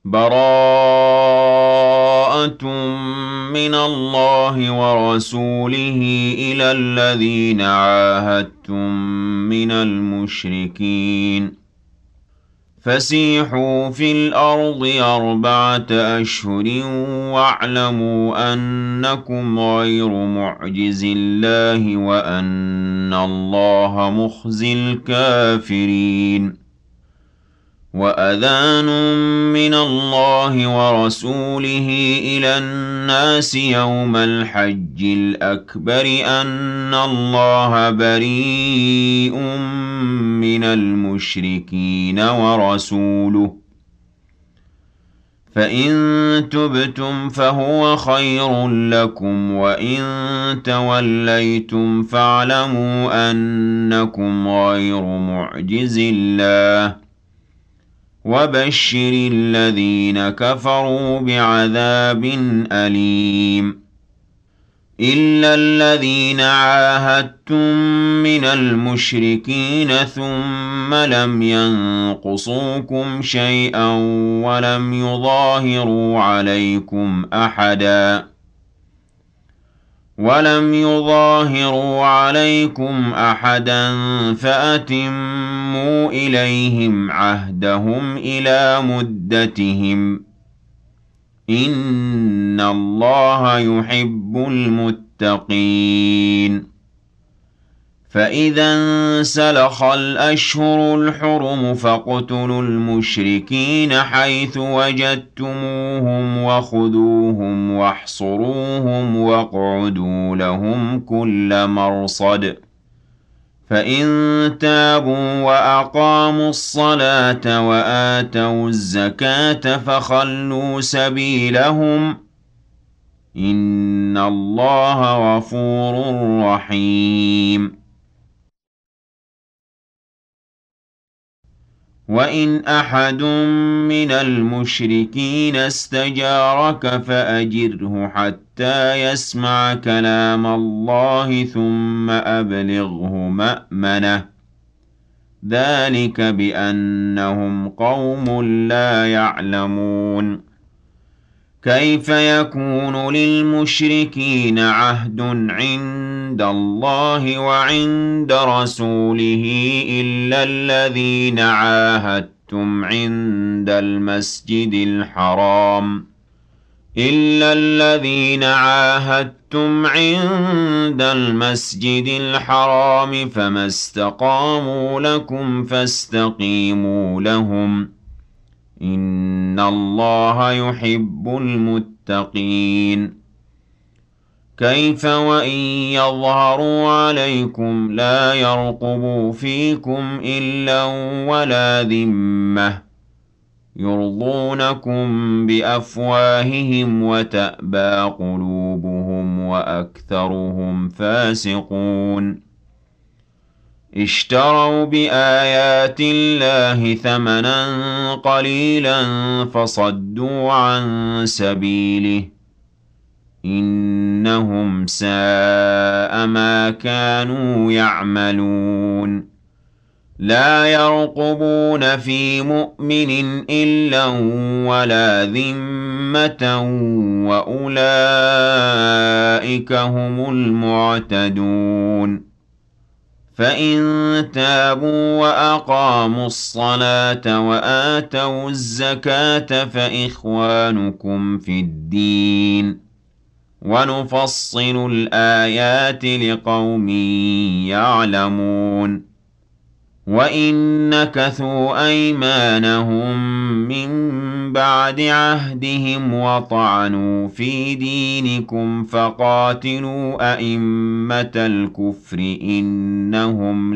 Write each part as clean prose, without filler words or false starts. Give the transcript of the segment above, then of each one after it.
بَرَاءَةٌ مِّنَ اللَّهِ وَرَسُولِهِ إِلَى الَّذِينَ عَاهَدتُّم مِّنَ الْمُشْرِكِينَ فَسِيحُوا فِي الْأَرْضِ أَرْبَعَةَ أَشْهُرٍ وَاعْلَمُوا أَنَّكُمْ غَيْرُ مُعْجِزِي اللَّهِ وَأَنَّ اللَّهَ مُخْزِي الْكَافِرِينَ وَأَذَانٌ مِّنَ اللَّهِ وَرَسُولِهِ إِلَى النَّاسِ يَوْمَ الْحَجِّ الْأَكْبَرِ أَنَّ اللَّهَ بَرِيءٌ مِّنَ الْمُشْرِكِينَ وَرَسُولُهُ ۚ فَإِن تُبْتُمْ فَهُوَ خَيْرٌ لَّكُمْ ۖ وَإِن تَوَلَّيْتُمْ فَاعْلَمُوا أَنَّكُمْ غَيْرُ مُعْجِزِي اللَّهِ ۗ وَبَشِّرِ الَّذِينَ كَفَرُوا بِعَذَابٍ أَلِيمٍ إِلَّا الَّذِينَ عَاهَدتُّم مِّنَ الْمُشْرِكِينَ ثُمَّ لَمْ يَنقُصُوكُمْ شَيْئًا وَلَمْ يُظَاهِرُوا عَلَيْكُمْ أَحَدًا فَأَتِمُّوا إِلَيْهِمْ عَهْدَهُمْ إِلَىٰ مُدَّتِهِمْ ۚ إِنَّ اللَّهَ يُحِبُّ الْمُتَّقِينَ فَإِذَا انسَلَخَ الْأَشْهُرُ الْحُرُمُ فَاقْتُلُوا الْمُشْرِكِينَ حَيْثُ وَجَدتُّمُوهُمْ وَخُذُوهُمْ وَاحْصُرُوهُمْ وَاقْعُدُوا لَهُمْ كُلَّ مَرْصَدٍ ۚ فَإِن تَابُوا وَأَقَامُوا الصَّلَاةَ وَآتَوُا الزَّكَاةَ فَخَلُّوا سَبِيلَهُمْ ۚ إِنَّ اللَّهَ غَفُورٌ رَّحِيمٌ وَإِنْ أَحَدٌ مِّنَ الْمُشْرِكِينَ اسْتَجَارَكَ فَأَجِرْهُ حَتَّىٰ يَسْمَعَ كَلَامَ اللَّهِ ثُمَّ أَبْلِغْهُ مَأْمَنَهُ ۚ ذَٰلِكَ بِأَنَّهُمْ قَوْمٌ لَّا يَعْلَمُونَ كَيْفَ يَكُونُ لِلْمُشْرِكِينَ عَهْدٌ عِندَ اللَّهِ وَعِندَ رَسُولِهِ إِلَّا الَّذِينَ عَاهَدتُّمْ عِندَ الْمَسْجِدِ الْحَرَامِ فَمَا اسْتَقَامُوا لَكُمْ فَاسْتَقِيمُوا لَهُمْ ۚ إِنَّ اللَّهَ يُحِبُّ الْمُتَّقِينَ كَيْفَ وَإِن يَظْهَرُوا عَلَيْكُمْ لَا يَرْقُبُوا فِيكُمْ إِلًّا وَلَا ذِمَّةً ۚ يُرْضُونَكُم بِأَفْوَاهِهِمْ وَتَأْبَىٰ قُلُوبُهُمْ وَأَكْثَرُهُمْ فَاسِقُونَ اشْتَرَوْا بِآيَاتِ اللَّهِ ثَمَنًا قَلِيلًا فَصَدُّوا عَن سَبِيلِهِ ۚ إِنَّهُمْ سَاءَ مَا كَانُوا يَعْمَلُونَ لَا يَرْقُبُونَ فِي مُؤْمِنٍ إِلًّا وَلَا ذِمَّةً ۚ وَأُولَٰئِكَ هُمُ الْمُعْتَدُونَ فَإِن تَابُوا وَأَقَامُوا الصَّلَاةَ وَآتَوُا الزَّكَاةَ فَإِخْوَانُكُمْ فِي الدِّينِ ۗ وَنُفَصِّلُ الْآيَاتِ لِقَوْمٍ يَعْلَمُونَ وَإِن نَّكَثُوا أَيْمَانَهُم مِّن بَعْدِ عَهْدِهِمْ وَطَعَنُوا فِي دِينِكُمْ فَقَاتِلُوا أَئِمَّةَ الْكُفْرِ إِنَّهُمْ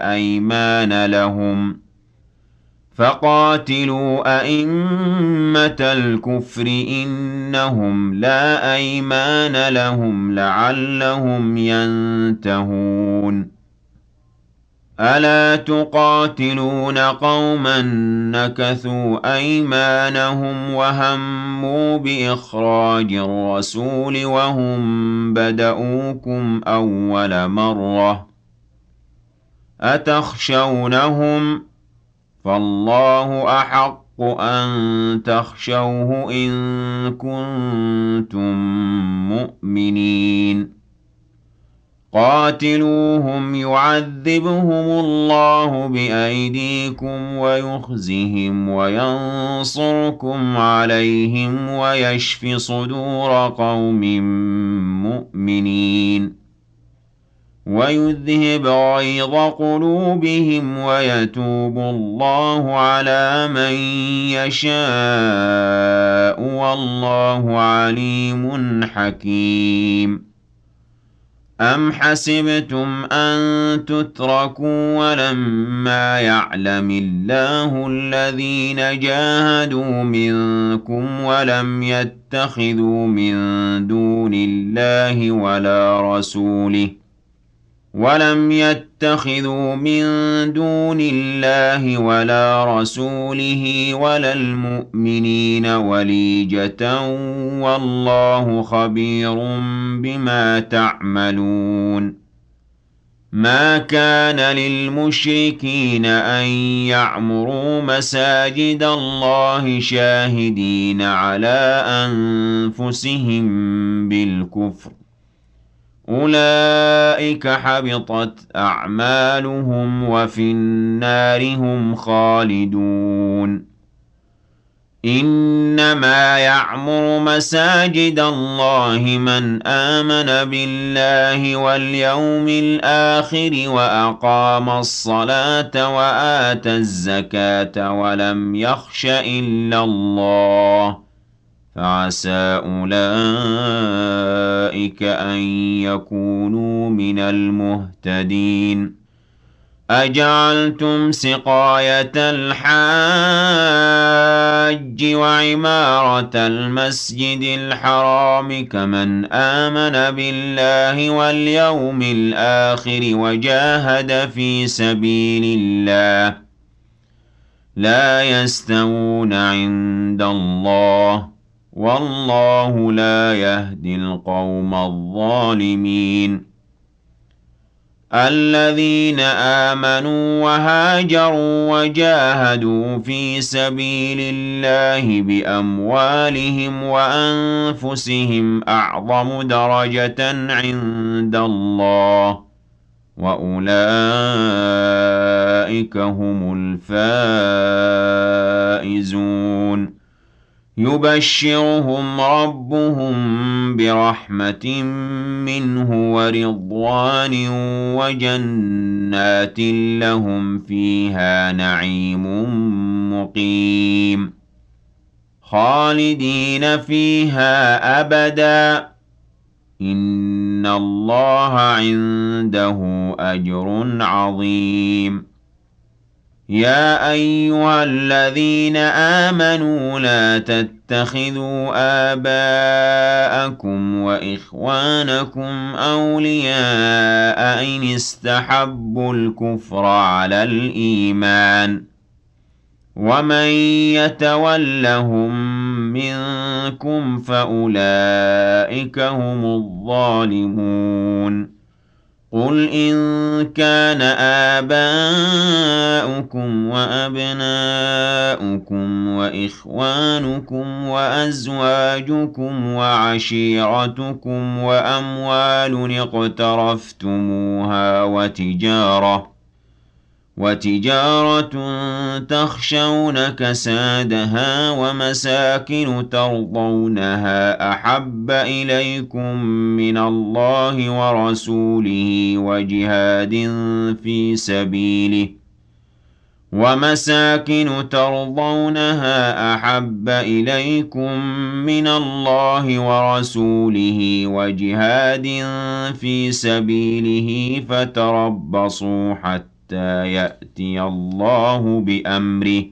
لَا أَيْمَانَ لَهُمْ لَعَلَّهُمْ يَنتَهُونَ أَلَا تُقَاتِلُونَ قَوْمًا نَّكَثُوا أَيْمَانَهُمْ وَهَمُّوا بِإِخْرَاجِ الرَّسُولِ وَهُم بَدَءُوكُمْ أَوَّلَ مَرَّةٍ ۚ أَتَخْشَوْنَهُمْ ۚ فَاللَّهُ أَحَقُّ أحق أن تخشوه إن كنتم مؤمنين قاتلوهم يعذبهم الله بأيديكم ويخزهم وينصركم عليهم ويشف صدور قوم مؤمنين ويذهب غيظ قلوبهم ويتوب الله على من يشاء والله عليم حكيم أم حسبتم أن تتركوا ولما يعلم الله الذين جاهدوا منكم يتخذوا من دون الله ولا رسوله ولا المؤمنين وليجة والله خبير بما تعملون ما كان للمشركين أن يعمروا مساجد الله شاهدين على أنفسهم بالكفر أولئك حبطت أعمالهم وفي النار هم خالدون إنما يعمر مساجد الله من آمن بالله واليوم الآخر وأقام الصلاة وآتى الزكاة ولم يخش إلا الله فعسى أولئك أن يكونوا من المهتدين أجعلتم سقاية الحاج وعمارة المسجد الحرام كمن آمن بالله واليوم الآخر وجاهد في سبيل الله لا يستوون عند الله والله لا يهدي القوم الظالمين الذين آمنوا وهاجروا وجاهدوا في سبيل الله بأموالهم وأنفسهم أعظم درجة عند الله وأولئك هم الفائزون يبشرهم ربهم برحمة منه ورضوان وجنات لهم فيها نعيم مقيم خالدين فيها أبدا إن الله عنده أجر عظيم يا أيها الذين آمنوا لا تتخذوا آباءكم وإخوانكم أولياء إن استحبوا الكفر على الإيمان ومن يتولهم منكم فأولئك هم الظالمون قل إن كان آباؤكم وأبناؤكم وإخوانكم وأزواجكم وعشيرتكم وأموال اقترفتموها وتجارة تخشون كسادها ومساكن ترضونها أحب إليكم من الله ورسوله وجهاد في سبيله فتربصوا حتى يأتي الله بأمره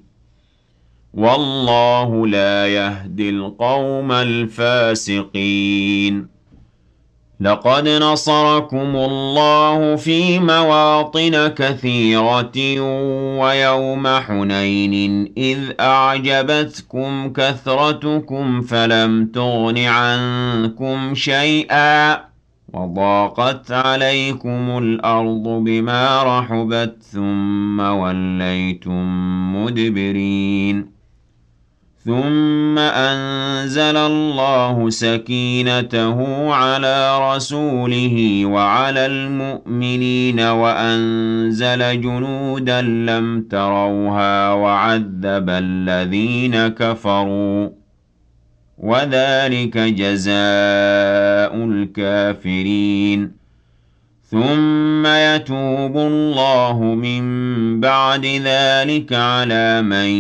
والله لا يهدي القوم الفاسقين لقد نصركم الله في مواطن كثيرة ويوم حنين إذ أعجبتكم كثرتكم فلم تغن عنكم شيئا وضاقت عليكم الأرض بما رحبت ثم وليتم مدبرين ثم أنزل الله سكينته على رسوله وعلى المؤمنين وأنزل جنودا لم تروها وعذب الذين كفروا وذلك جزاء الكافرين ثم يتوب الله من بعد ذلك على من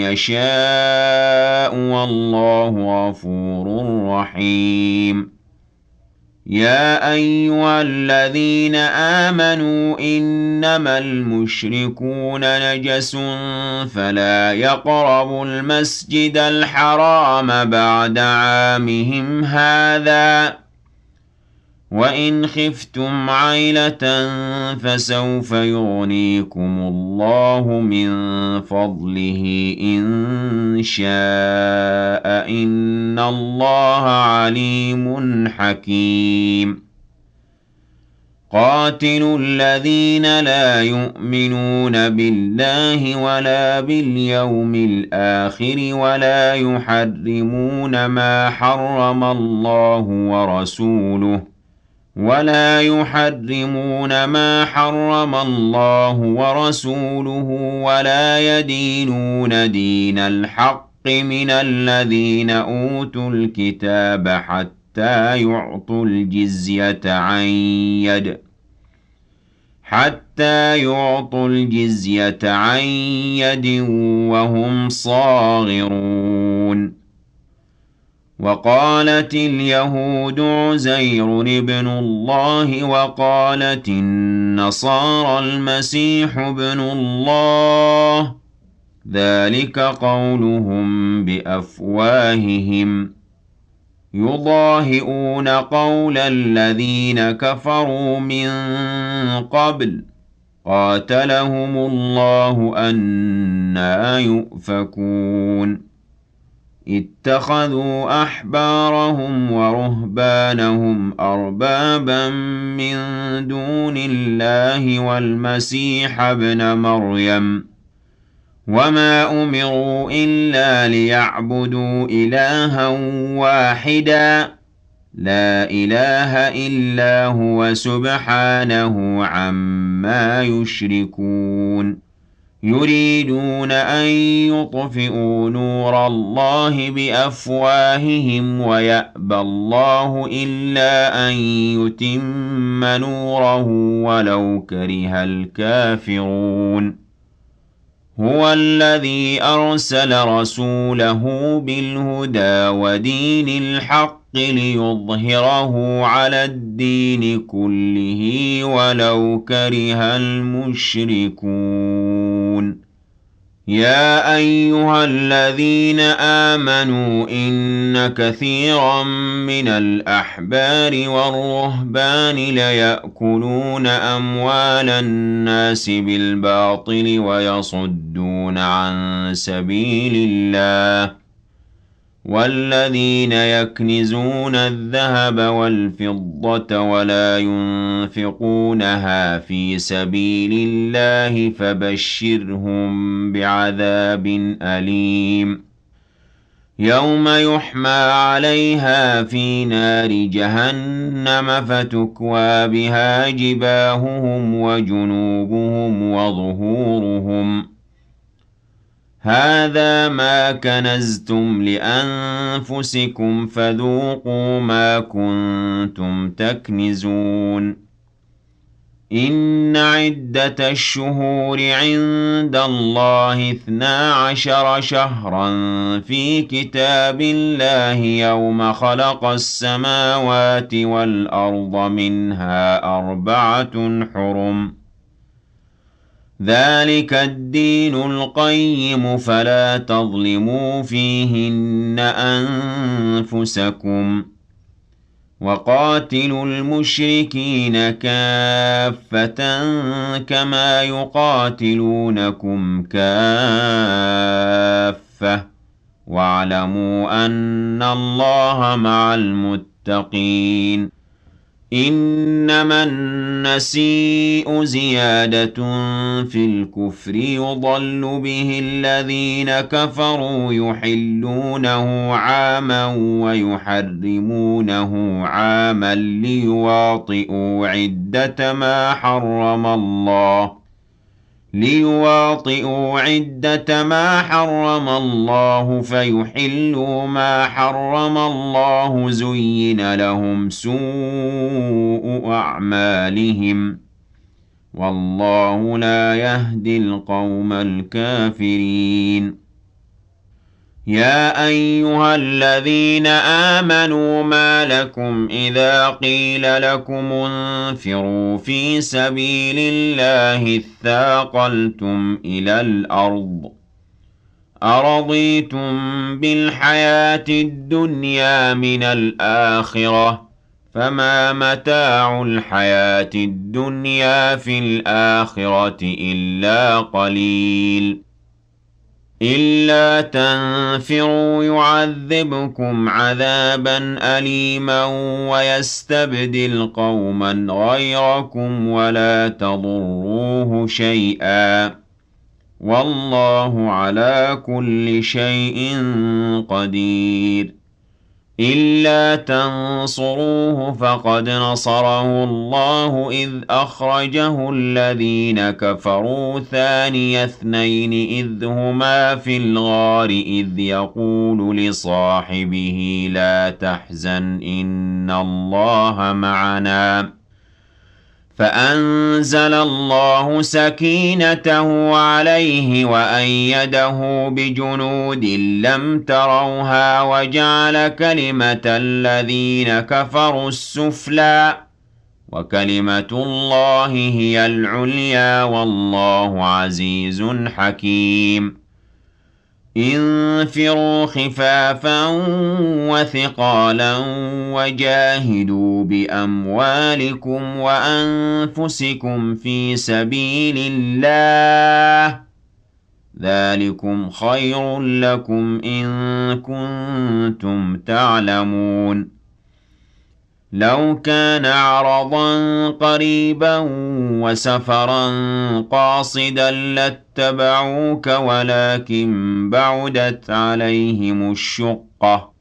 يشاء والله غفور رحيم يا أيها الذين آمنوا إنما المشركون نجس فلا يقربوا المسجد الحرام بعد عامهم هذا وإن خفتم عيلة فسوف يغنيكم الله من فضله إن شاء إن الله عليم حكيم قاتلوا الذين لا يؤمنون بالله ولا باليوم الآخر ولا يحرمون ما حرم الله ورسوله ولا يدينون دين الحق من الذين أوتوا الكتاب حتى يعطوا الجزية عن يد وهم صاغرون وقالت اليهود عزير ابن الله وقالت النصارى المسيح ابن الله ذلك قولهم بأفواههم يضاهئون قول الذين كفروا من قبل قاتلهم الله أنى يؤفكون اتخذوا أحبارهم ورهبانهم أربابا من دون الله والمسيح ابن مريم وما أمروا إلا ليعبدوا إلها واحدا لا إله إلا هو سبحانه عما يشركون يريدون أن يطفئوا نور الله بأفواههم ويأبى الله إلا أن يتم نوره ولو كره الكافرون هو الذي أرسل رسوله بالهدى ودين الحق ليظهره على الدين كله ولو كره المشركون يا أيها الذين آمنوا إن كثيرا من الأحبار والرهبان ليأكلون أموال الناس بالباطل ويصدون عن سبيل الله والذين يكنزون الذهب والفضة ولا ينفقونها في سبيل الله فبشرهم بعذاب أليم يوم يحمى عليها في نار جهنم فتكوى بها جباههم وجنوبهم وظهورهم هذا ما كنزتم لأنفسكم فذوقوا ما كنتم تكنزون إن عدة الشهور عند الله 12 شهرا في كتاب الله يوم خلق السماوات والأرض منها 4 حرم ذلك الدين القيم فلا تظلموا فيهن أنفسكم وقاتلوا المشركين كافة كما يقاتلونكم كافة واعلموا أن الله مع المتقين إنما النسيء زيادة في الكفر يضل به الذين كفروا يحلونه عاما ويحرمونه عاما ليواطئوا عدة ما حرم الله فيحلوا ما حرم الله زين لهم سوء أعمالهم والله لا يهدي القوم الكافرين يا أيها الذين آمنوا ما لكم إذا قيل لكم انفروا في سبيل الله اثاقلتم إلى الأرض أرضيتم بالحياة الدنيا من الآخرة فما متاع الحياة الدنيا في الآخرة إلا قليل إلا تنفروا يعذبكم عذابا أليما ويستبدل قوما غيركم ولا تضروه شيئا والله على كل شيء قدير إلا تنصروه فقد نصره الله إذ أخرجه الذين كفروا ثاني اثنين إذ هما في الغار إذ يقول لصاحبه لا تحزن إن الله معنا فأنزل الله سكينته عليه وأيده بجنود لم تروها وجعل كلمة الذين كفروا السفلى وكلمة الله هي العليا والله عزيز حكيم انفروا خفافا وثقالا وجاهدوا بأموالكم وأنفسكم في سبيل الله ذلكم خير لكم إن كنتم تعلمون لو كان عرضا قريبا وسفرا قاصدا لاتبعوك ولكن بعدت عليهم الشقة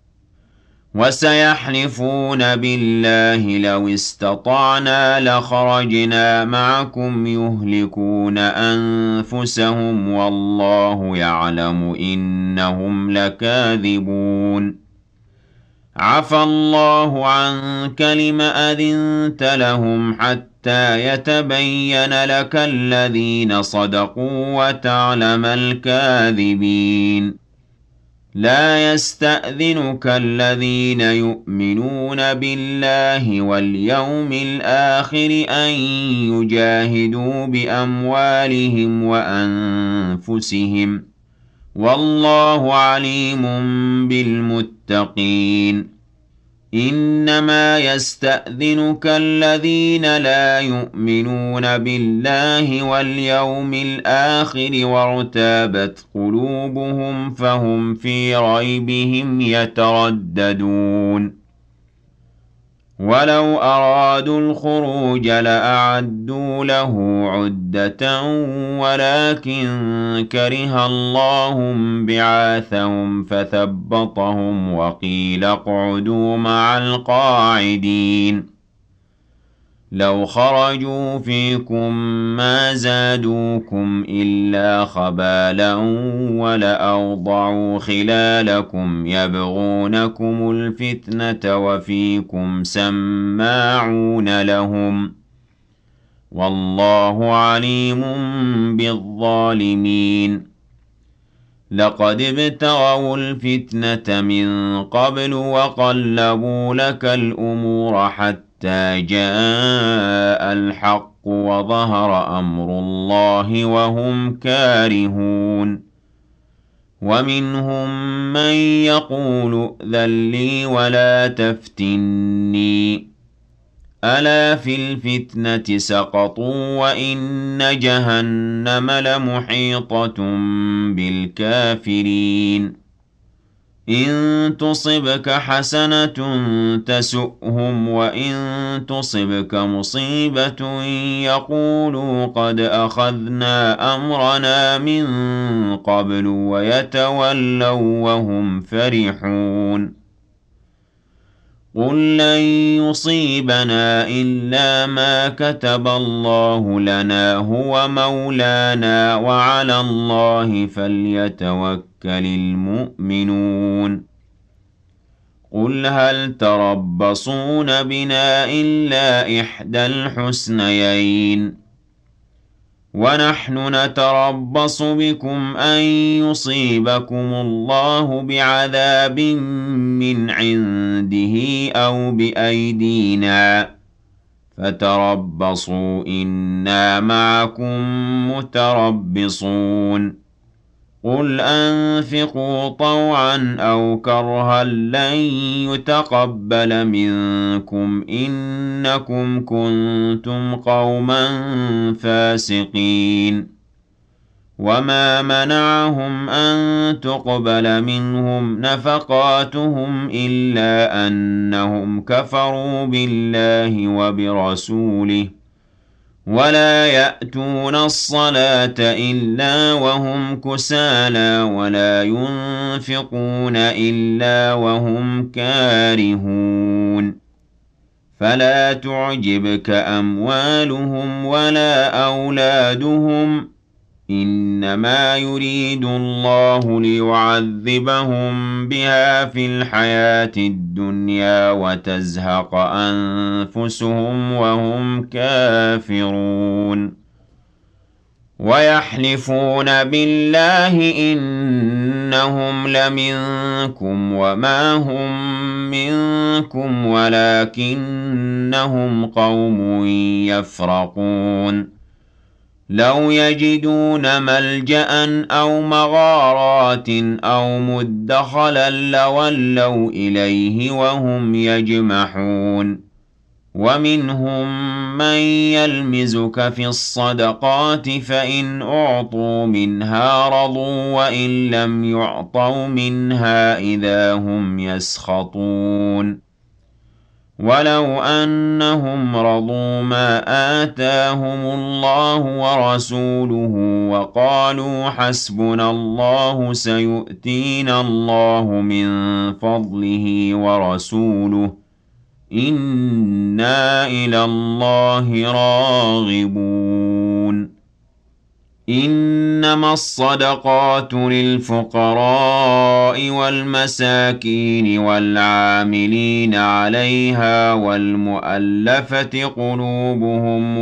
وسيحلفون بالله لو استطعنا لخرجنا معكم يهلكون أنفسهم والله يعلم إنهم لكاذبون عفى الله عنك لم أذنت لهم حتى يتبين لك الذين صدقوا وتعلم الكاذبين لا يستأذنك الذين يؤمنون بالله واليوم الآخر أن يجاهدوا بأموالهم وأنفسهم والله عليم بالمتقين إنما يستأذنك الذين لا يؤمنون بالله واليوم الآخر وارتابت قلوبهم فهم في ريبهم يترددون ولو أرادوا الخروج لأعدوا له عدة ولكن كره الله بعاثهم فثبطهم وقيل اقعدوا مع القاعدين لو خرجوا فيكم ما زادوكم إلا خبالا ولأوضعوا خلالكم يبغونكم الفتنة وفيكم سماعون لهم والله عليم بالظالمين لقد ابتغوا الفتنة من قبل وقلبوا لك الأمور حتى جاء الحق وظهر أمر الله وهم كارهون ومنهم من يقول ائذن لي ولا تفتني ألا في الفتنة سقطوا وإن جهنم لمحيطة بالكافرين إن تصبك حسنة تسؤهم وإن تصبك مصيبة يقولوا قد أخذنا أمرنا من قبل ويتولوا وهم فرحون قل لن يصيبنا إلا ما كتب الله لنا هو مولانا وعلى الله فليتوكل المؤمنون قل هل تربصون بنا إلا إحدى الحسنيين ونحن نتربص بكم أن يصيبكم الله بعذاب من عنده أو بأيدينا فتربصوا إنا معكم متربصون قل أنفقوا طوعا أو كرها لن يتقبل منكم إنكم كنتم قوما فاسقين وما منعهم أن تقبل منهم نفقاتهم إلا أنهم كفروا بالله وبرسوله ولا يأتون الصلاة إلا وهم كسالى ولا ينفقون إلا وهم كارهون فلا تعجبك أموالهم ولا أولادهم إنما يريد الله ليعذبهم بها في الحياة الدنيا وتزهق أنفسهم وهم كافرون ويحلفون بالله إنهم لمنكم وما هم منكم ولكنهم قوم يفرقون لو يجدون ملجأ أو مغارات أو مدخلا لولوا إليه وهم يجمحون ومنهم من يلمزك في الصدقات فإن أعطوا منها رضوا وإن لم يعطوا منها إذا هم يسخطون ولو أنهم رضوا ما آتاهم الله ورسوله وقالوا حسبنا الله سيؤتينا الله من فضله ورسوله إنا إلى الله راغبون إنما الصدقات للفقراء والمساكين والعاملين عليها والمؤلفة قلوبهم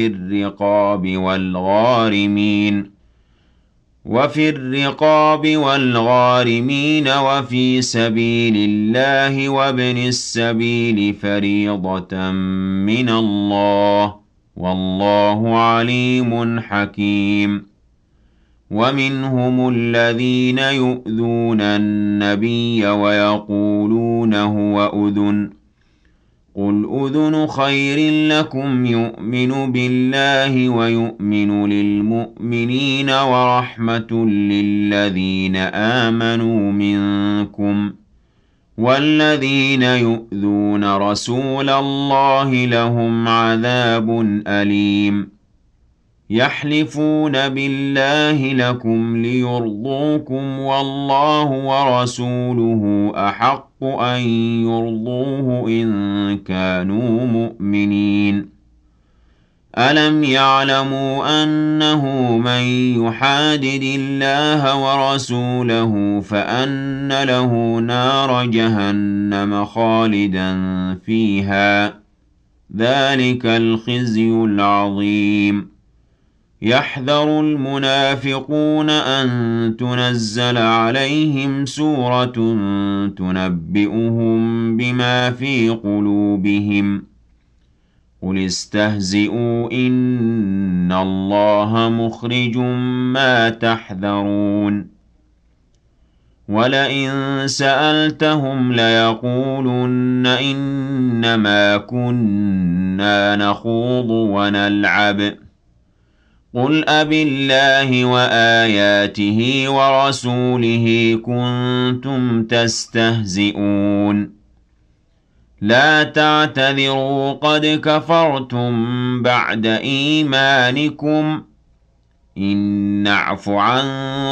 وفي الرقاب والغارمين وفي سبيل الله وابن السبيل فريضة من الله والله عليم حكيم ومنهم الذين يؤذون النبي ويقولون هو أذن قل أذن خير لكم يؤمن بالله ويؤمن للمؤمنين ورحمة للذين آمنوا منكم والذين يؤذون رسول الله لهم عذاب أليم يحلفون بالله لكم ليرضوكم والله ورسوله أحق أن يرضوه إن كانوا مؤمنين ألم يعلموا أنه من يحادد الله ورسوله فأن له نار جهنم خالدا فيها ذلك الخزي العظيم يحذر المنافقون أن تنزل عليهم سورة تنبئهم بما في قلوبهم قل استهزئوا إن الله مخرج ما تحذرون ولئن سألتهم ليقولن إنما كنا نخوض ونلعب قُلْ أَبِاللَّهِ وَآيَاتِهِ وَرَسُولِهِ كُنتُمْ تَسْتَهْزِئُونَ لَا تَعْتَذِرُوا قَدْ كَفَرْتُم بَعْدَ إِيمَانِكُمْ إِن نَّعْفُ عَن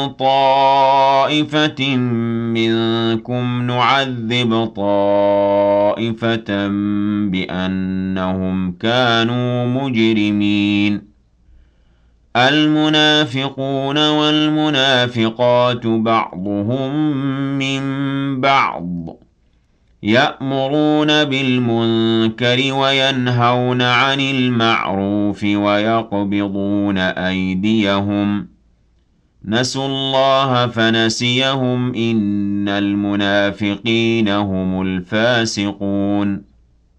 طَائِفَةٍ مِّنكُمْ نُعَذِّبْ طَائِفَةً بِأَنَّهُمْ كَانُوا مُجْرِمِينَ الْمُنَافِقُونَ وَالْمُنَافِقَاتُ بَعْضُهُم مِّن بَعْضٍ يَأْمُرُونَ بِالْمُنكَرِ وَيَنْهَوْنَ عَنِ الْمَعْرُوفِ وَيَقْبِضُونَ أَيْدِيَهُمْ نَسُوا اللَّهَ فَنَسِيَهُمْ إِنَّ الْمُنَافِقِينَ هُمُ الْفَاسِقُونَ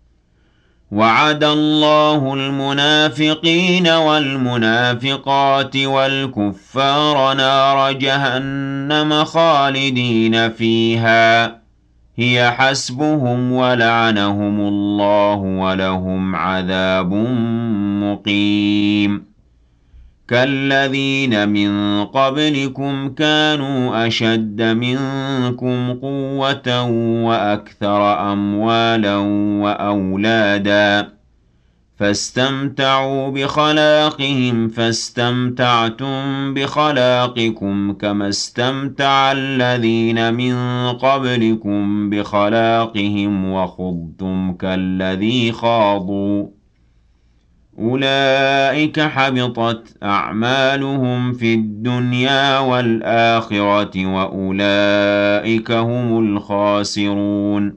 وَعَدَ اللَّهُ الْمُنَافِقِينَ وَالْمُنَافِقَاتِ وَالْكُفَّارَ نَارَ جَهَنَّمَ خَالِدِينَ فِيهَا هِيَ حَسْبُهُمْ وَلَعَنَهُمُ اللَّهُ وَلَهُمْ عَذَابٌ مُّقِيمٌ كَالَّذِينَ مِن قَبْلِكُمْ كَانُوا أَشَدَّ مِنكُمْ قُوَّةً وَأَكْثَرَ أَمْوَالًا وَأَوْلَادًا فَاسْتَمْتَعُوا بِخَلَاقِهِمْ فَاسْتَمْتَعْتُم بِخَلَاقِكُمْ كَمَا اسْتَمْتَعَ الَّذِينَ مِن قَبْلِكُمْ بِخَلَاقِهِمْ وَخُضْتُمْ كَالَّذِي خَاضُوا أُولَٰئِكَ حَبِطَتْ أَعْمَالُهُمْ فِي الدُّنْيَا وَالْآخِرَةِ وَأُولَٰئِكَ هُمُ الْخَاسِرُونَ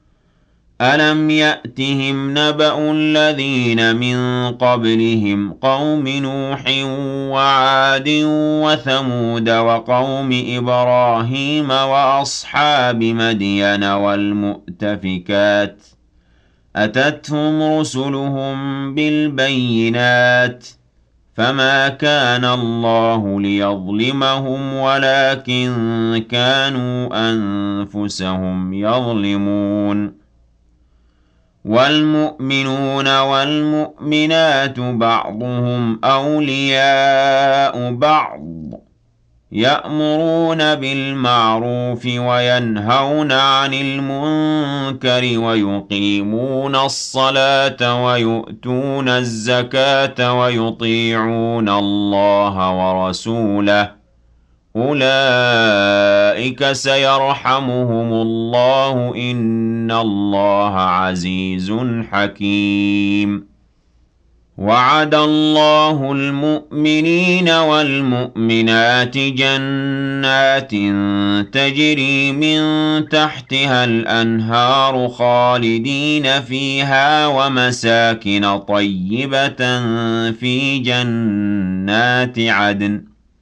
أَلَمْ يَأْتِهِمْ نَبَأُ الَّذِينَ مِن قَبْلِهِمْ قَوْمِ نُوحٍ وَعَادٍ وَثَمُودَ وَقَوْمِ إِبْرَاهِيمَ وَأَصْحَابِ مَدْيَنَ وَالْمُؤْتَفِكَاتِ أَتَتْهُمْ رُسُلُهُم بِالْبَيِّنَاتِ فَمَا كَانَ اللَّهُ لِيَظْلِمَهُمْ وَلَٰكِن كَانُوا أَنفُسَهُمْ يَظْلِمُونَ وَالْمُؤْمِنُونَ وَالْمُؤْمِنَاتُ بَعْضُهُمْ أَوْلِيَاءُ بَعْضٍ يَأْمُرُونَ بِالْمَعْرُوفِ وَيَنْهَوْنَ عَنِ الْمُنكَرِ وَيُقِيمُونَ الصَّلَاةَ وَيُؤْتُونَ الزَّكَاةَ وَيُطِيعُونَ اللَّهَ وَرَسُولَهُ أُولَٰئِكَ سَيَرْحَمُهُمُ اللَّهُ ۗ إِنَّ اللَّهَ عَزِيزٌ حَكِيمٌ وَعَدَ اللَّهُ الْمُؤْمِنِينَ وَالْمُؤْمِنَاتِ جَنَّاتٍ تَجْرِي مِن تَحْتِهَا الْأَنْهَارُ خَالِدِينَ فِيهَا وَمَسَاكِنَ طَيِّبَةً فِي جَنَّاتِ عَدْنٍ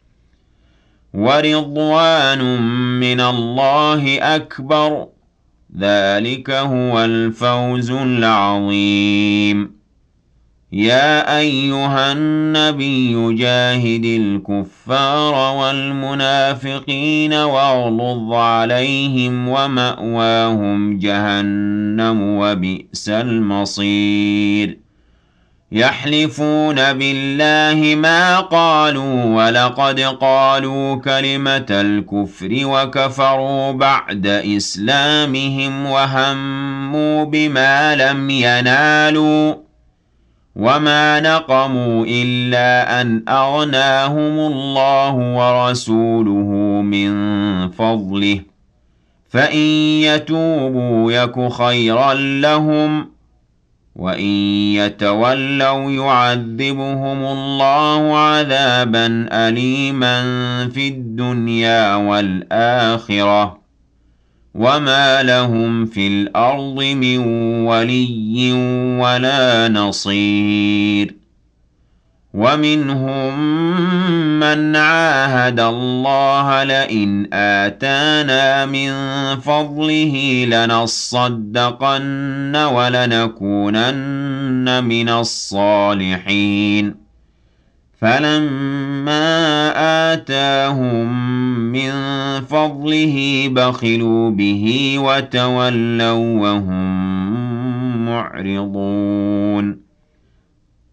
وَرِضْوَانٌ مِّنَ اللَّهِ أَكْبَرُ ۚ ذَٰلِكَ هُوَ الْفَوْزُ الْعَظِيمُ يَا أَيُّهَا النَّبِيُّ جَاهِدِ الْكُفَّارَ وَالْمُنَافِقِينَ وَاغْلُظْ عَلَيْهِمْ وَمَأْوَاهُمْ جَهَنَّمُ ۖ وَبِئْسَ الْمَصِيرُ يَحْلِفُونَ بِاللَّهِ مَا قَالُوا وَلَقَدْ قَالُوا كَلِمَةَ الْكُفْرِ وَكَفَرُوا بَعْدَ إِسْلَامِهِمْ وَهَمُّوا بِمَا لَمْ يَنَالُوا وَمَا نَقَمُوا إِلَّا أَنْ أَغْنَاهُمُ اللَّهُ وَرَسُولُهُ مِن فَضْلِهِ ۖ فَإِن يَتُوبُوا يَكُ خَيْرًا لَّهُمْ وَإِن يَتَوَلَّوْا يُعَذِّبْهُمُ اللَّهُ عَذَابًا أَلِيمًا فِي الدُّنْيَا وَالْآخِرَةِ ۖ وَمَا لَهُمْ فِي الْأَرْضِ مِن وَلِيٍّ وَلَا نَصِيرٍ وَمِنْهُم مَّنْ عَاهَدَ اللَّهَ لَئِنْ آتَانَا مِن فَضْلِهِ لَنَصَّدَّقَنَّ وَلَنَكُونَنَّ مِنَ الصَّالِحِينَ فَلَمَّا آتَاهُم مِّن فَضْلِهِ بَخِلُوا بِهِ وَتَوَلَّوا وَّهُم مُّعْرِضُونَ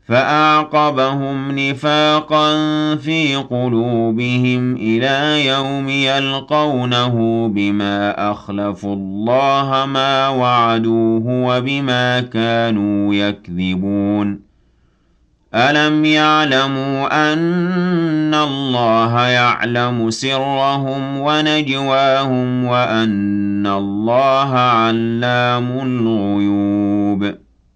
فأعقبهم نفاقا في قلوبهم إلى يوم يلقونه بما أخلفوا الله ما وعدوه وبما كانوا يكذبون ألم يعلموا أن الله يعلم سرهم ونجواهم وأن الله علام الغيوب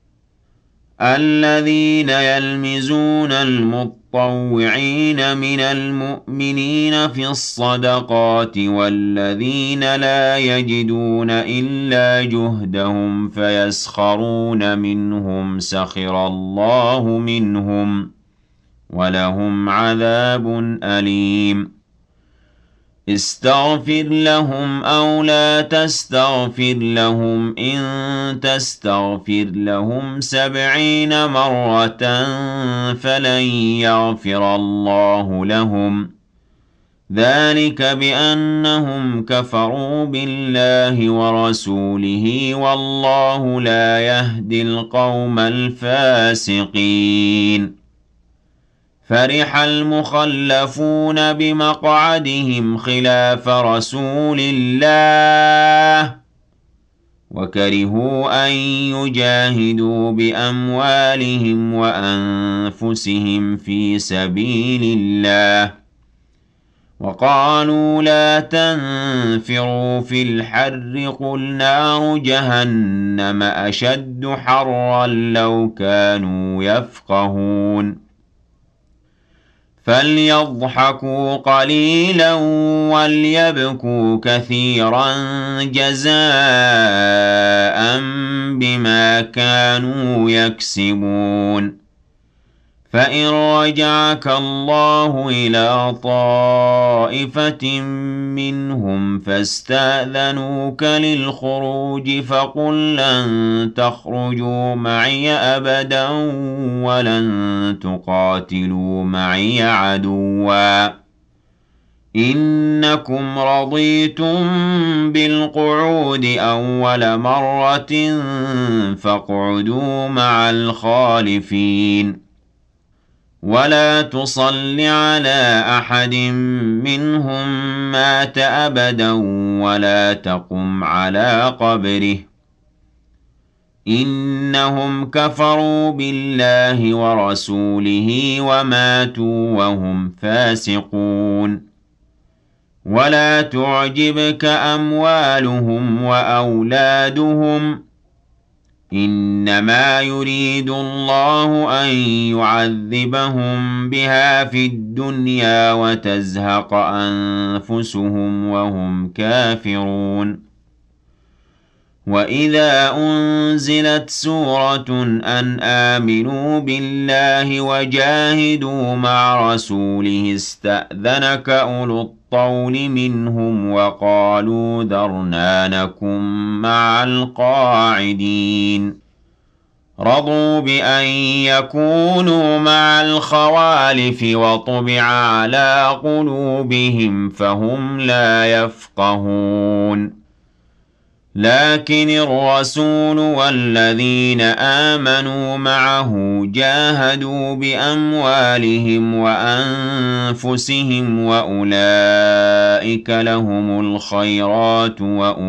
الذين يلمزون المطوعين من المؤمنين في الصدقات والذين لا يجدون إلا جهدهم فيسخرون منهم سخر الله منهم ولهم عذاب أليم استغفر لهم أو لا تستغفر لهم إن تستغفر لهم 70 مرة فلن يغفر الله لهم ذلك بأنهم كفروا بالله ورسوله والله لا يهدي القوم الفاسقين فرح المخلفون بمقعدهم خلاف رسول الله وكرهوا أن يجاهدوا بأموالهم وأنفسهم في سبيل الله وقالوا لا تنفروا في الحر قل نار جهنم أشد حرا لو كانوا يفقهون فليضحكوا قليلا وليبكوا كثيرا جزاء بما كانوا يكسبون فإن رجعك الله إلى طائفة منهم فاستأذنوك للخروج فقل لن تخرجوا معي أبدا ولن تقاتلوا معي عدوا إنكم رضيتم بالقعود أول مرة فاقعدوا مع الخالفين ولا تصل على أحد منهم مات أبدا ولا تقم على قبره إنهم كفروا بالله ورسوله وماتوا وهم فاسقون ولا تعجبك أموالهم وأولادهم إنما يريد الله أن يعذبهم بها في الدنيا وتزهق أنفسهم وهم كافرون وإذا أنزلت سورة أن آمنوا بالله وجاهدوا مع رسوله استأذنك أولو الطول منهم وقالوا ذرنا نكن مع القاعدين رضوا بأن يكونوا مع الخوالف وطبع على قلوبهم فهم لا يفقهون لكن الرسول والذين آمنوا معه جاهدوا بأموالهم وأنفسهم وأولئك لهم الخيرات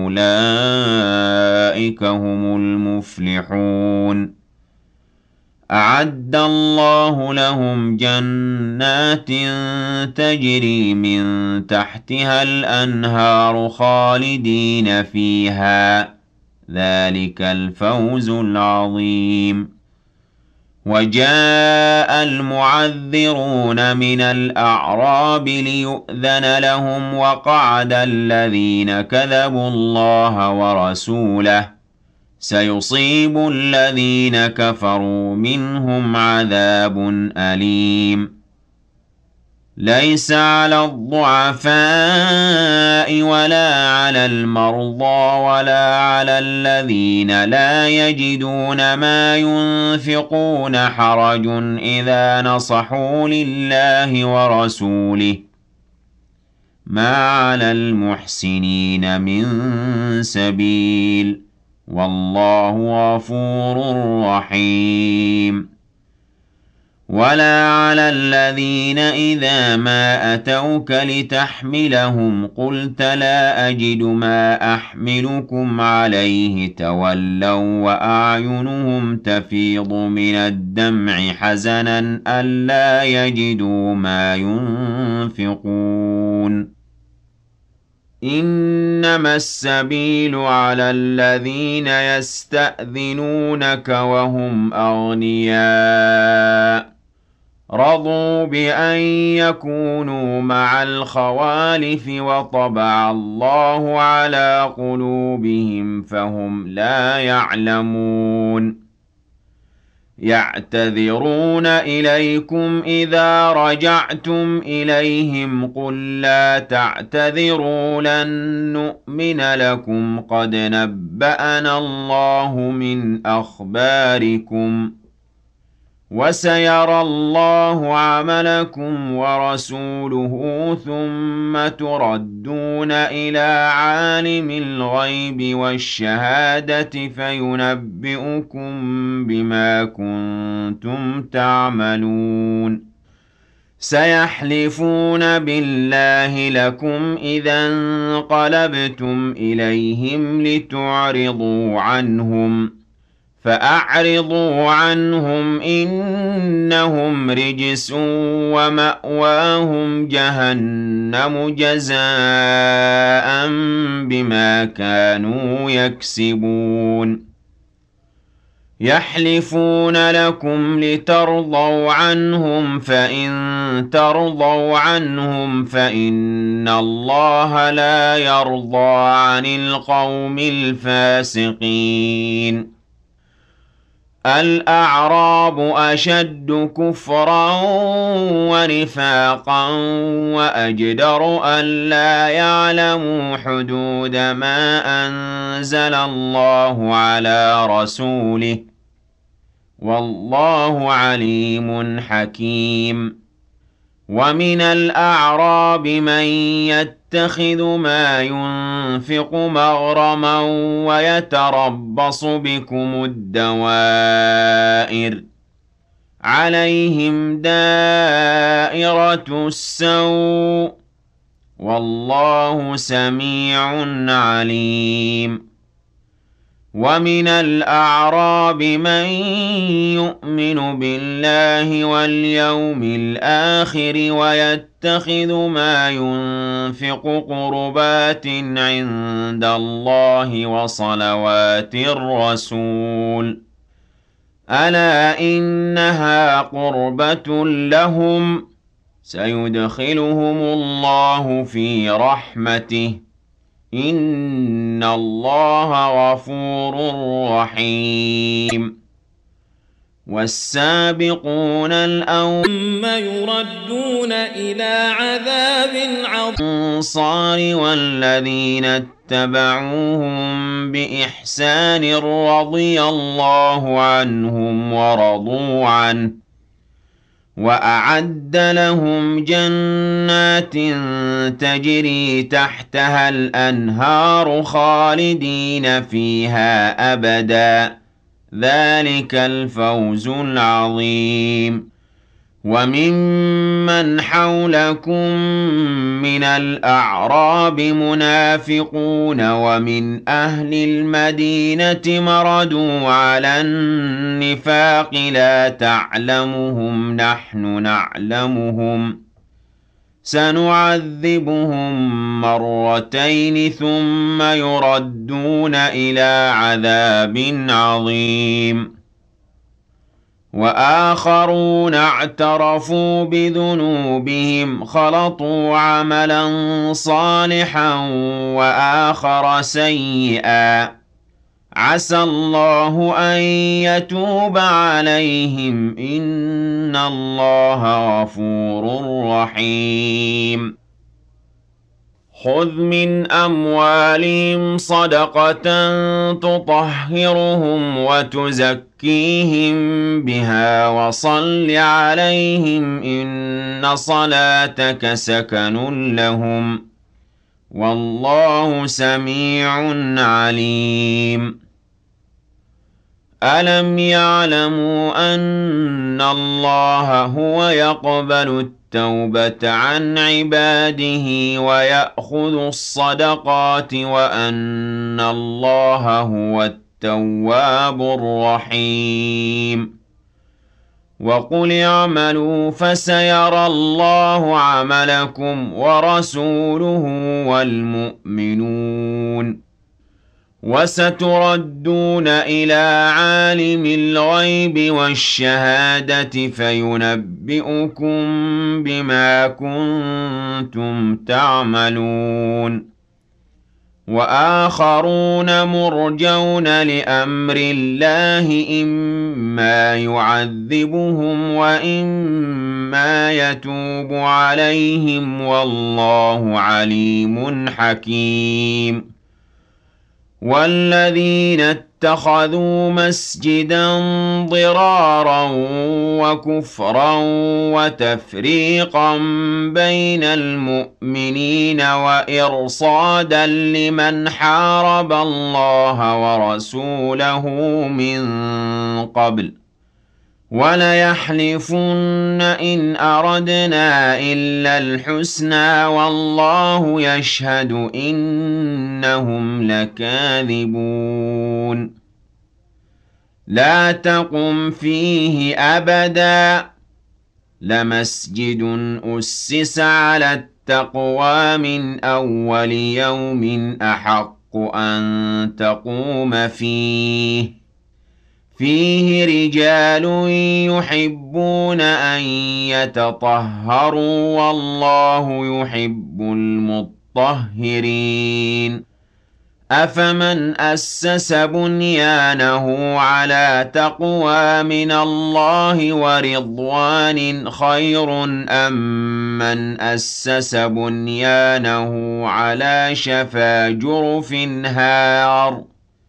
وأولئك هم المفلحون أعد الله لهم جنات تجري من تحتها الأنهار خالدين فيها ذلك الفوز العظيم وجاء المعذرون من الأعراب ليؤذن لهم وقعد الذين كذبوا الله ورسوله سيصيب الذين كفروا منهم عذاب أليم ليس على الضعفاء ولا على المرضى ولا على الذين لا يجدون ما ينفقون حرج إذا نصحوا لله ورسوله ما على المحسنين من سبيل والله غفور رحيم ولا على الذين إذا ما أتوك لتحملهم قلت لا أجد ما أحملكم عليه تولوا وأعينهم تفيض من الدمع حزنا ألا يجدوا ما ينفقون إنما السبيل على الذين يستأذنونك وهم أغنياء رضوا بأن يكونوا مع الخوالف وطبع الله على قلوبهم فهم لا يعلمون يعتذرون إليكم إذا رجعتم إليهم قل لا تعتذروا لن نؤمن لكم قد نبأنا الله من أخباركم وسيرى الله عملكم ورسوله ثم تردون إلى عالم الغيب والشهادة فينبئكم بما كنتم تعملون سيحلفون بالله لكم إذا انقلبتم إليهم لتعرضوا عنهم فأعرضوا عنهم إنهم رجس ومأواهم جهنم جزاء بما كانوا يكسبون يحلفون لكم لترضوا عنهم فإن ترضوا عنهم فإن الله لا يرضى عن القوم الفاسقين الأعراب أشد كفرا ونفاقا وأجدر ألا يعلموا حدود ما أنزل الله على رسوله والله عليم حكيم ومن الأعراب من يتخذ ما ينفق مغرما ويتربص بكم الدوائر عليهم دائرة السوء والله سميع عليم ومن الأعراب من يؤمن بالله واليوم الآخر ويتخذ ما ينفق قربات عند الله وصلوات الرسول ألا إنها قربة لهم سيدخلهم الله في رحمته إن الله غفور رحيم والسابقون الأولون يردون إلى عذاب عظيم الأنصار والذين اتبعوهم بإحسان رضي الله عنهم ورضوا عنه وأعد لهم جنات تجري تحتها الأنهار خالدين فيها أبدا ذلك الفوز العظيم وممن حولكم من الأعراب منافقون ومن أهل المدينة مردوا على النفاق لا تعلمهم نحن نعلمهم سنعذبهم مرتين ثم يردون إلى عذاب عظيم وآخرون اعترفوا بذنوبهم خلطوا عملا صالحا وآخر سيئا عسى الله أن يتوب عليهم إن الله غفور رحيم خذ من أموالهم صدقة تطهرهم وتزكيهم بها وصل عليهم إن صلاتك سكن لهم والله سميع عليم أَلَمْ يَعْلَمُوا أَنَّ اللَّهَ هُوَ يَقْبَلُ التَّوْبَةَ عَنْ عِبَادِهِ وَيَأْخُذُ الصَّدَقَاتِ وَأَنَّ اللَّهَ هُوَ التَّوَّابُ الرَّحِيمُ وَقُلِ اعْمَلُوا فَسَيَرَى اللَّهُ عَمَلَكُمْ وَرَسُولُهُ وَالْمُؤْمِنُونَ وَسَتُرَدُّونَ إِلَىٰ عَالِمِ الْغَيْبِ وَالشَّهَادَةِ فَيُنَبِّئُكُم بِمَا كُنتُمْ تَعْمَلُونَ وَآخَرُونَ مُرْجَوْنَ لِأَمْرِ اللَّهِ إِمَّا يُعَذِّبُهُمْ وَإِمَّا يَتُوبُ عَلَيْهِمْ ۗ وَاللَّهُ عَلِيمٌ حَكِيمٌ وَالَّذِينَ اتَّخَذُوا مَسْجِدًا ضِرَارًا وَكُفْرًا وَتَفْرِيقًا بَيْنَ الْمُؤْمِنِينَ وَإِرْصَادًا لِّمَنْ حَارَبَ اللَّهَ وَرَسُولَهُ مِن قَبْلُ ۚ وَلَيَحْلِفُنَّ إِنْ أَرَدْنَا إِلَّا الْحُسْنَىٰ وَاللَّهُ يَشْهَدُ إِنَّهُمْ لَكَاذِبُونَ لَا تَقُمْ فِيهِ أَبَدًا ۚ لَمَسْجِدٌ أُسِّسَ عَلَى التَّقْوَىٰ مِنْ أَوَّلِ يَوْمٍ أَحَقُّ أَن تَقُومَ فِيهِ رِجَالٌ يُحِبُّونَ أَن يَتَطَهَّرُوا ۚ وَاللَّهُ يُحِبُّ الْمُطَّهِّرِينَ أَفَمَنْ أَسَّسَ بُنْيَانَهُ عَلَىٰ تَقْوَىٰ مِنَ اللَّهِ وَرِضْوَانٍ خَيْرٌ أَم مَّنْ أَسَّسَ بُنْيَانَهُ عَلَىٰ شَفَا جُرُفٍ هَارٍ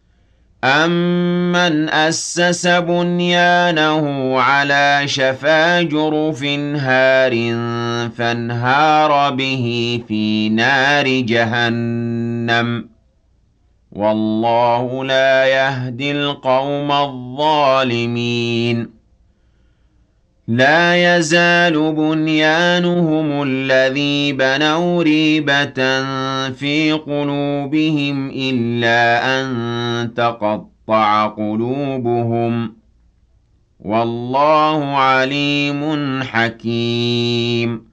فَانْهَارَ بِهِ فِي نَارِ جَهَنَّمَ ۗ وَاللَّهُ لَا يَهْدِي الْقَوْمَ الظَّالِمِينَ لَا يَزَالُ بُنْيَانُهُمُ الَّذِي بَنَوْا رِيبَةً فِي قُلُوبِهِمْ إِلَّا أَن تَقَطَّعَ قُلُوبُهُمْ ۗ وَاللَّهُ عَلِيمٌ حَكِيمٌ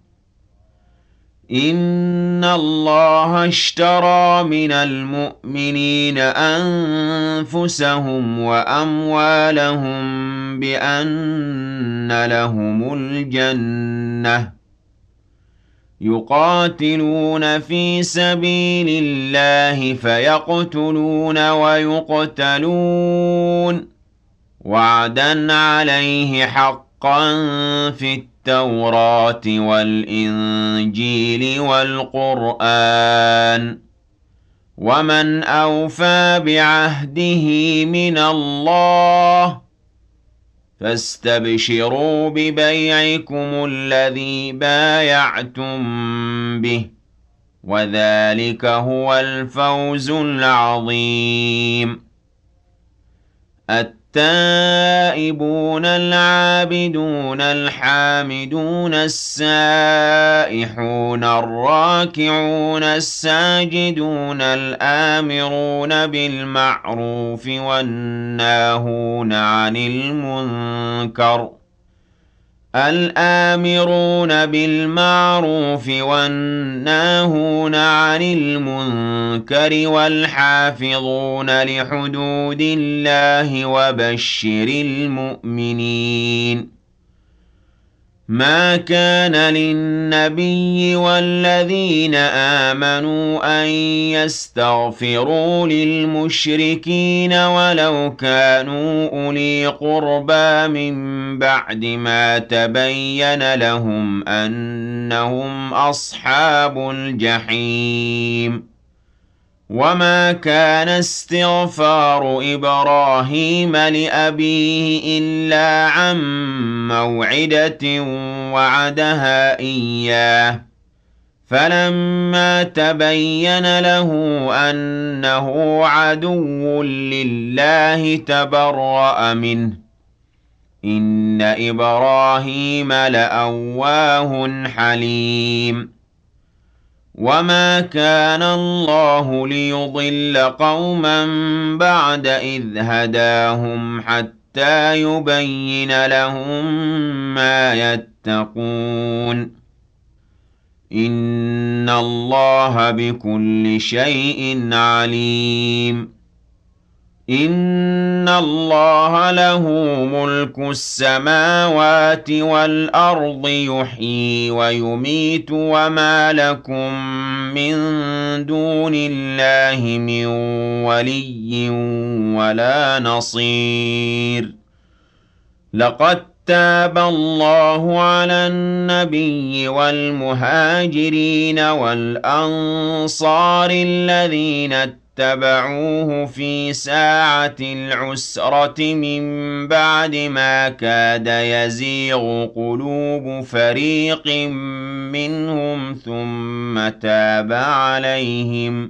إِنَّ اللَّهَ اشْتَرَىٰ مِنَ الْمُؤْمِنِينَ أَنفُسَهُمْ وَأَمْوَالَهُم بِأَنَّ لَهُمُ الْجَنَّةَ ۚ يُقَاتِلُونَ فِي سَبِيلِ اللَّهِ فَيَقْتُلُونَ وَيُقْتَلُونَ ۖ وَعْدًا عَلَيْهِ حَقًّا فِي التَّوْرَاةِ وَالْإِنجِيلِ وَالْقُرْآنِ ۚ وَمَنْ أَوْفَىٰ بِعَهْدِهِ مِنَ اللَّهِ ۚ فَاسْتَبْشِرُوا بِبَيْعِكُمُ الَّذِي بَايَعْتُم بِهِ ۚ وَذَٰلِكَ هُوَ الْفَوْزُ الْعَظِيمُ التَّائِبُونَ الْعَابِدُونَ الْحَامِدُونَ السَّائِحُونَ الرَّاكِعُونَ السَّاجِدُونَ الْآمِرُونَ بِالْمَعْرُوفِ وَالنَّاهُونَ عَنِ الْمُنكَرِ الْآمِرُونَ بِالْمَعْرُوفِ وَالنَّاهُونَ عَنِ الْمُنكَرِ وَالْحَافِظُونَ لِحُدُودِ اللَّهِ ۗ وَبَشِّرِ الْمُؤْمِنِينَ مَا كَانَ لِلنَّبِيِّ وَالَّذِينَ آمَنُوا أَن يَسْتَغْفِرُوا لِلْمُشْرِكِينَ وَلَوْ كَانُوا أُولِي قُرْبَىٰ مِن بَعْدِ مَا تَبَيَّنَ لَهُمْ أَنَّهُمْ أَصْحَابُ الْجَحِيمِ وَمَا كَانَ اسْتِغْفَارُ إِبْرَاهِيمَ لِأَبِيهِ إِلَّا عَن مَّوْعِدَةٍ وَعَدَهَا إِيَّاهُ فَلَمَّا تَبَيَّنَ لَهُ أَنَّهُ عَدُوٌّ لِّلَّهِ تَبَرَّأَ مِنْهُ ۚ إِنَّ إِبْرَاهِيمَ لَأَوَّاهٌ حَلِيمٌ وَمَا كَانَ اللَّهُ لِيُضِلَّ قَوْمًا بَعْدَ إِذْ هَدَاهُمْ حَتَّىٰ يُبَيِّنَ لَهُم مَّا يَتَّقُونَ ۚ إِنَّ اللَّهَ بِكُلِّ شَيْءٍ عَلِيمٌ إِنَّ اللَّهَ لَهُ مُلْكُ السَّمَاوَاتِ وَالْأَرْضِ يُحْيِي وَيُمِيتُ وَمَا لَكُم مِّن دُونِ اللَّهِ مِن وَلِيٍّ وَلَا نَصِيرٍ لَقَد تَّابَ اللَّهُ عَلَى النَّبِيِّ وَالْمُهَاجِرِينَ وَالْأَنصَارِ الَّذِينَ اتَّبَعُوهُ فِي سَاعَةِ الْعُسْرَةِ مِن بَعْدِ مَا كَادَ يَزِيغُ قُلُوبُ فَرِيقٍ مِّنْهُمْ ثُمَّ تَابَ عَلَيْهِمْ ۚ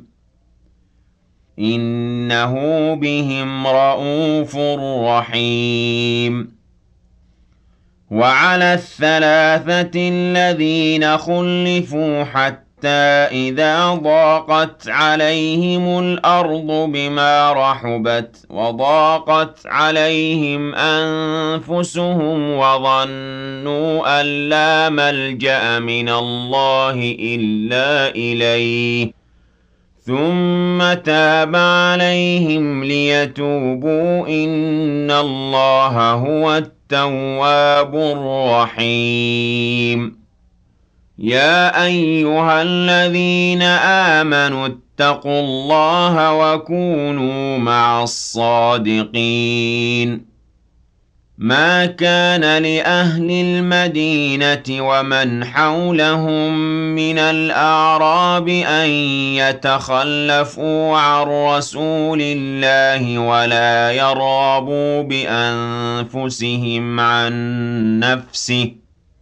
إِنَّهُ بِهِمْ رَءُوفٌ رَّحِيمٌ وَعَلَى الثَّلَاثَةِ الَّذِينَ خُلِّفُوا حَتَّىٰ إِذَا ضَاقَتْ عَلَيْهِمُ الْأَرْضُ بِمَا رَحُبَتْ وَضَاقَتْ عَلَيْهِمْ أَنفُسُهُمْ وَظَنُّوا أَن لَّا مَلْجَأَ مِنَ اللَّهِ إِلَّا إِلَيْهِ ثُمَّ تَابَ عَلَيْهِمْ لِيَتُوبُوا ۚ إِنَّ اللَّهَ هُوَ التَّوَّابُ الرَّحِيمُ يَا أَيُّهَا الَّذِينَ آمَنُوا اتَّقُوا اللَّهَ وَكُونُوا مَعَ الصَّادِقِينَ مَا كَانَ لِأَهْلِ الْمَدِينَةِ وَمَنْ حَوْلَهُم مِّنَ الْأَعْرَابِ أَن يَتَخَلَّفُوا عَن رَّسُولِ اللَّهِ وَلَا يَرْغَبُوا بِأَنفُسِهِمْ عَن نَّفْسِهِ ۚ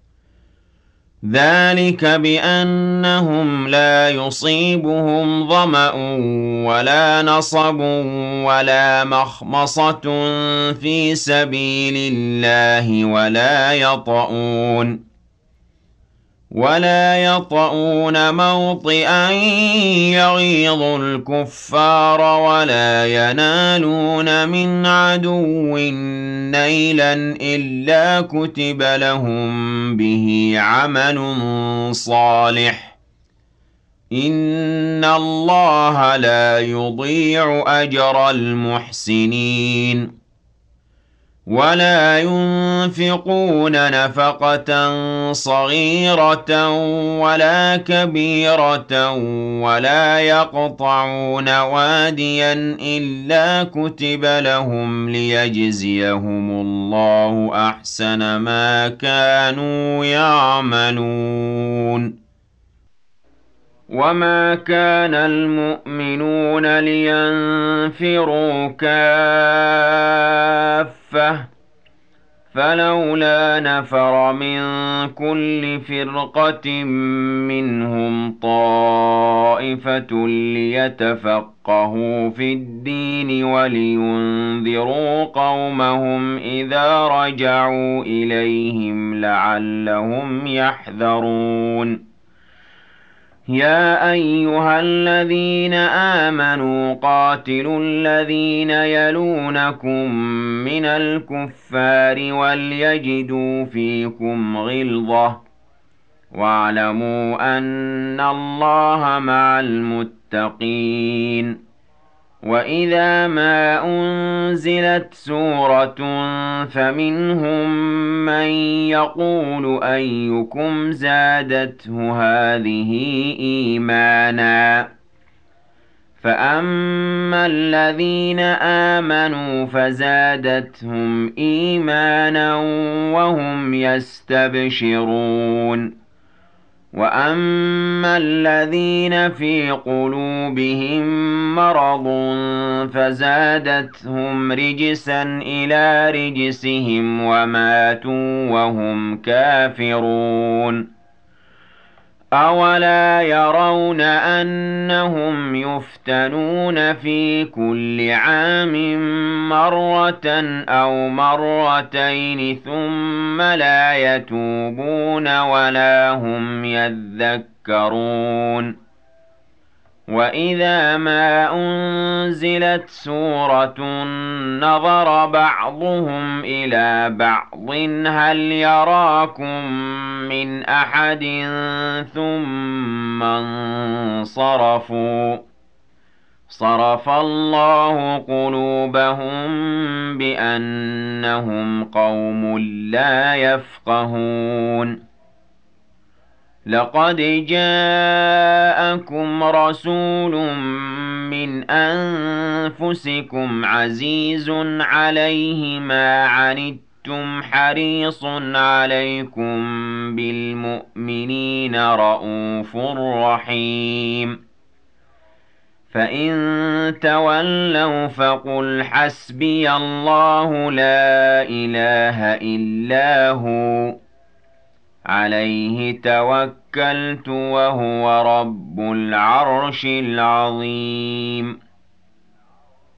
ذَٰلِكَ بِأَنَّهُمْ لَا يُصِيبُهُمْ ظَمَأٌ وَلَا نَصَبٌ وَلَا مَخْمَصَةٌ فِي سَبِيلِ اللَّهِ وَلَا يَطَئُونَ مَوْطِئًا يَغِيظُ الْكُفَّارَ وَلَا يَنَالُونَ مِنْ عَدُوٍّ نَيْلًا إِلَّا كُتِبَ لَهُم بِهِ عَمَلٌ صَالِحٌ ۚ إِنَّ اللَّهَ لَا يُضِيعُ أَجْرَ الْمُحْسِنِينَ وَلَا يُنفِقُونَ نَفَقَةً صَغِيرَةً وَلَا كَبِيرَةً وَلَا يَقْطَعُونَ وَادِيًا إِلَّا كُتِبَ لَهُمْ لِيَجْزِيَهُمُ اللَّهُ أَحْسَنَ مَا كَانُوا يَعْمَلُونَ وَمَا كَانَ الْمُؤْمِنُونَ لِيَنفِرُوا كَافَّةً ۚ فَلَوْلَا نَفَرَ مِن كُلِّ فِرْقَةٍ مِّنْهُمْ طَائِفَةٌ لِّيَتَفَقَّهُوا فِي الدِّينِ وَلِيُنذِرُوا قَوْمَهُمْ إِذَا رَجَعُوا إِلَيْهِمْ لَعَلَّهُمْ يَحْذَرُونَ يَا أَيُّهَا الَّذِينَ آمَنُوا قَاتِلُوا الَّذِينَ يَلُونَكُم مِّنَ الْكُفَّارِ وَلْيَجِدُوا فِيكُمْ غِلْظَةً ۚ وَاعْلَمُوا أَنَّ اللَّهَ مَعَ الْمُتَّقِينَ وَإِذَا مَا أُنزِلَتْ سُورَةٌ فَمِنْهُم مَّن يَقُولُ أَيُّكُمْ زَادَتْهُ هَٰذِهِ إِيمَانًا ۚ فَأَمَّا الَّذِينَ آمَنُوا فَزَادَتْهُمْ إِيمَانًا وَهُمْ يَسْتَبْشِرُونَ وَأَمَّا الَّذِينَ فِي قُلُوبِهِم مَّرَضٌ فَزَادَتْهُمْ رِجْسًا إِلَىٰ رِجْسِهِمْ وَمَاتُوا وَهُمْ كَافِرُونَ أَوَلَا يَرَوْنَ أَنَّهُمْ يُفْتَنُونَ فِي كُلِّ عَامٍ مَّرَّةً أَوْ مَرَّتَيْنِ ثُمَّ لَا يَتُوبُونَ وَلَا هُمْ يَذَّكَّرُونَ وَإِذَا مَا أُنزِلَتْ سُورَةٌ نَّظَرَ بَعْضُهُمْ إِلَىٰ بَعْضٍ هَلْ يَرَاكُم مِّنْ أَحَدٍ ثُمَّ انصَرَفُوا ۚ صَرَفَ اللَّهُ قُلُوبَهُم بِأَنَّهُمْ قَوْمٌ لَّا يَفْقَهُونَ لَقَدْ جَاءَكُمْ رَسُولٌ مِّنْ أَنفُسِكُمْ عَزِيزٌ عَلَيْهِ مَا عَنِتُّمْ حَرِيصٌ عَلَيْكُم بِالْمُؤْمِنِينَ رَءُوفٌ رَّحِيمٌ فَإِن تَوَلَّوْا فَقُلْ حَسْبِيَ اللَّهُ لَا إِلَٰهَ إِلَّا هُوَ عَلَيْهِ تَوَكَّلْتُ وَهُوَ رَبُّ الْعَرْشِ الْعَظِيمِ